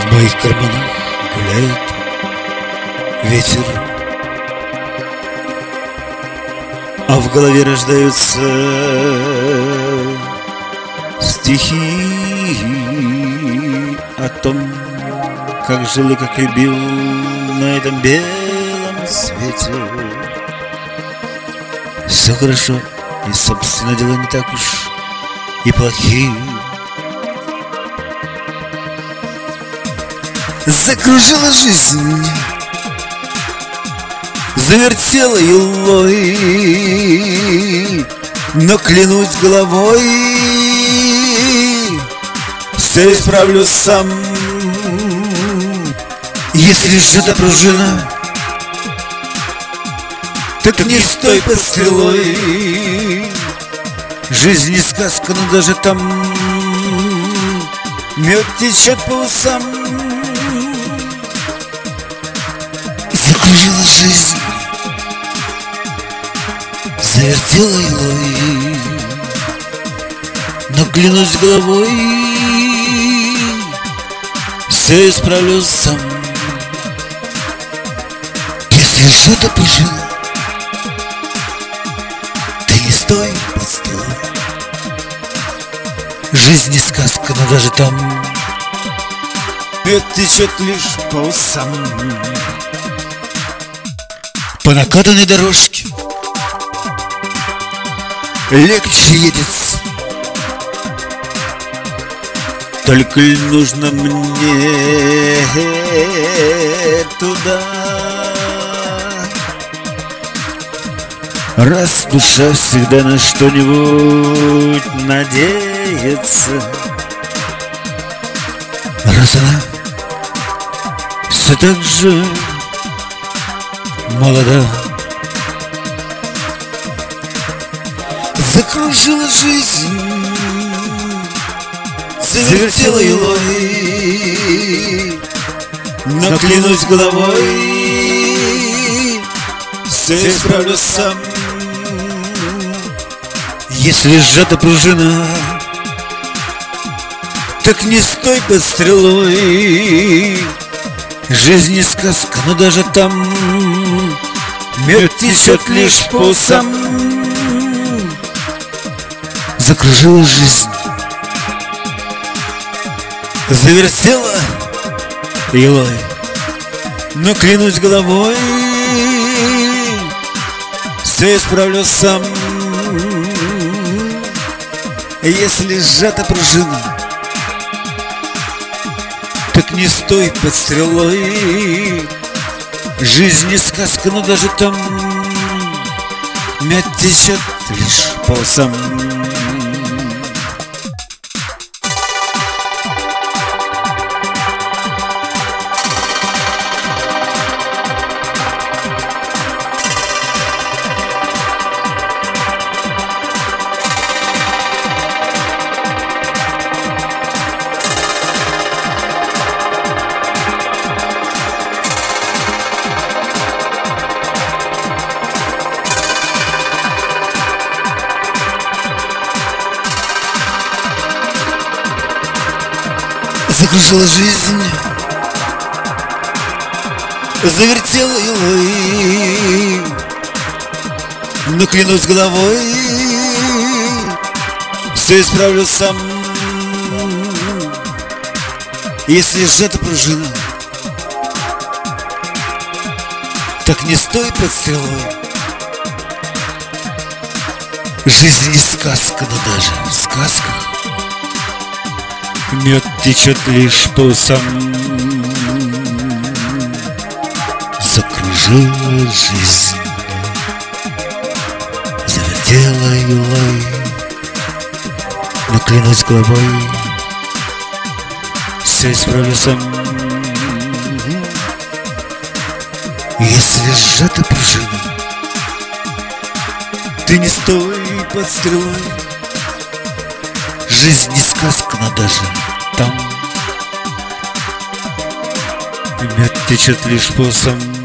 В моих карманах гуляет ветер, а в голове рождаются стихи о том, как жил и как любил на этом белом свете. Все хорошо, и, собственно, дела не так уж и плохие. Закружила жизнь, завертела елой, но клянусь головой, все исправлю сам. Если сжата пружина, так не стой под стрелой. Жизнь не сказка, но даже там мед течет по усам. Закружила жизнь, завертела елой, но клянусь головой, все исправлю сам. Если сжата пружина, ты не стой под стрелой. Жизнь не сказка, но даже там мед течет лишь по усам. По накатанной дорожке легче едется, только нужно мне туда. Раз душа всегда на что-нибудь надеется, раз она все так же молода. Закружила жизнь, завертела елой, но клянусь головой, все исправлю сам. Если сжата пружина, так не стой под стрелой. Жизнь не сказка, но даже там мед течет лишь по усам. Закружила жизнь, завертела елой, но клянусь головой, все исправлю сам. Если сжата пружина, так не стой под стрелой. Жизнь не сказка, но даже там мед течет лишь по усам. Закружила жизнь, завертела елой, но клянусь головой, все исправлю сам. Если сжата пружина, так не стой под стрелой. Жизнь не сказка, но даже в сказках мед течет лишь по усам. Закружила жизнь, завертела елой, но клянусь головой, все исправлю сам. Если сжата пружина, ты не стой под стрелой. Жизнь не сказка, но даже там мед течет лишь по усам.